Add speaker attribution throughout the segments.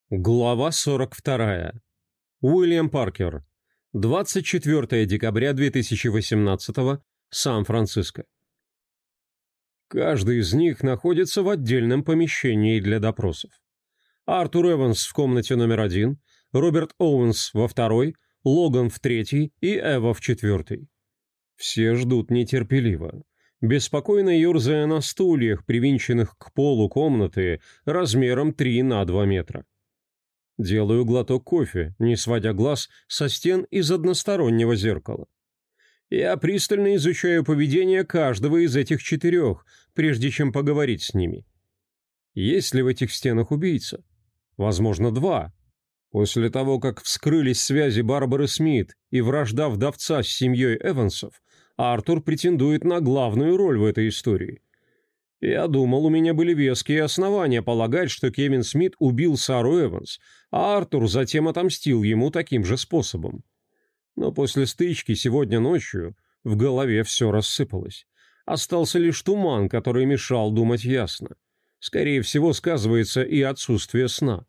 Speaker 1: Глава 42. Уильям Паркер. 24 декабря 2018. Сан-Франциско. Каждый из них находится в отдельном помещении для допросов. Артур Эванс в комнате номер 1, Роберт Оуэнс во второй, Логан в третьей и Эва в четвертой. Все ждут нетерпеливо, беспокойно ерзая на стульях, привинченных к полу комнаты размером 3 на 2 метра. Делаю глоток кофе, не сводя глаз со стен из одностороннего зеркала. Я пристально изучаю поведение каждого из этих 4, прежде чем поговорить с ними. Есть ли в этих стенах убийца? Возможно, 2. После того, как вскрылись связи Барбары Смит и вражда вдовца с семьей Эвансов, Артур претендует на главную роль в этой истории. Я думал, у меня были веские основания полагать, что Кевин Смит убил Сару Эванс, а Артур затем отомстил ему таким же способом. Но после стычки сегодня ночью в голове все рассыпалось. Остался лишь туман, который мешал думать ясно. Скорее всего, сказывается и отсутствие сна.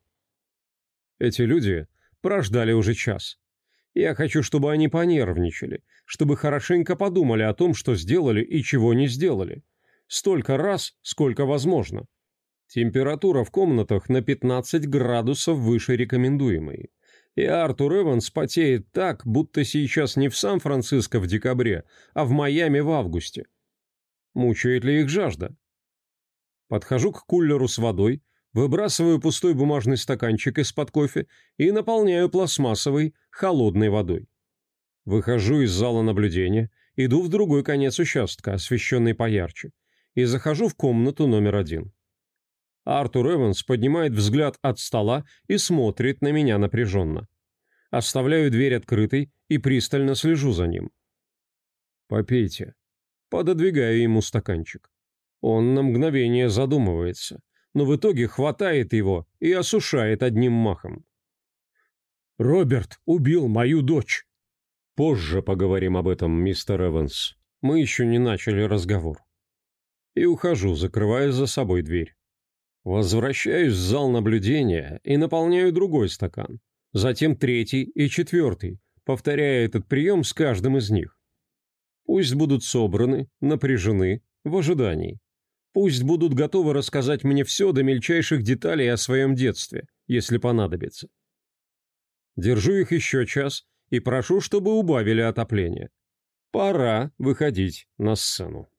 Speaker 1: Эти люди прождали уже час. Я хочу, чтобы они понервничали, чтобы хорошенько подумали о том, что сделали и чего не сделали. Столько раз, сколько возможно. Температура в комнатах на 15 градусов выше рекомендуемой. И Артур Эванс потеет так, будто сейчас не в Сан-Франциско в декабре, а в Майами в августе. Мучает ли их жажда? Подхожу к кулеру с водой, выбрасываю пустой бумажный стаканчик из-под кофе и наполняю пластмассовой, холодной водой. Выхожу из зала наблюдения, иду в другой конец участка, освещенный поярче, и захожу в комнату номер 1. Артур Эванс поднимает взгляд от стола и смотрит на меня напряженно. Оставляю дверь открытой и пристально слежу за ним. «Попейте». Пододвигаю ему стаканчик. Он на мгновение задумывается, но в итоге хватает его и осушает одним махом. «Роберт убил мою дочь». «Позже поговорим об этом, мистер Эванс. Мы еще не начали разговор». И ухожу, закрывая за собой дверь. Возвращаюсь в зал наблюдения и наполняю другой стакан, затем 3 и 4, повторяя этот прием с каждым из них. Пусть будут собраны, напряжены, в ожидании. Пусть будут готовы рассказать мне все до мельчайших деталей о своем детстве, если понадобится. Держу их еще час и прошу, чтобы убавили отопление. Пора выходить на сцену.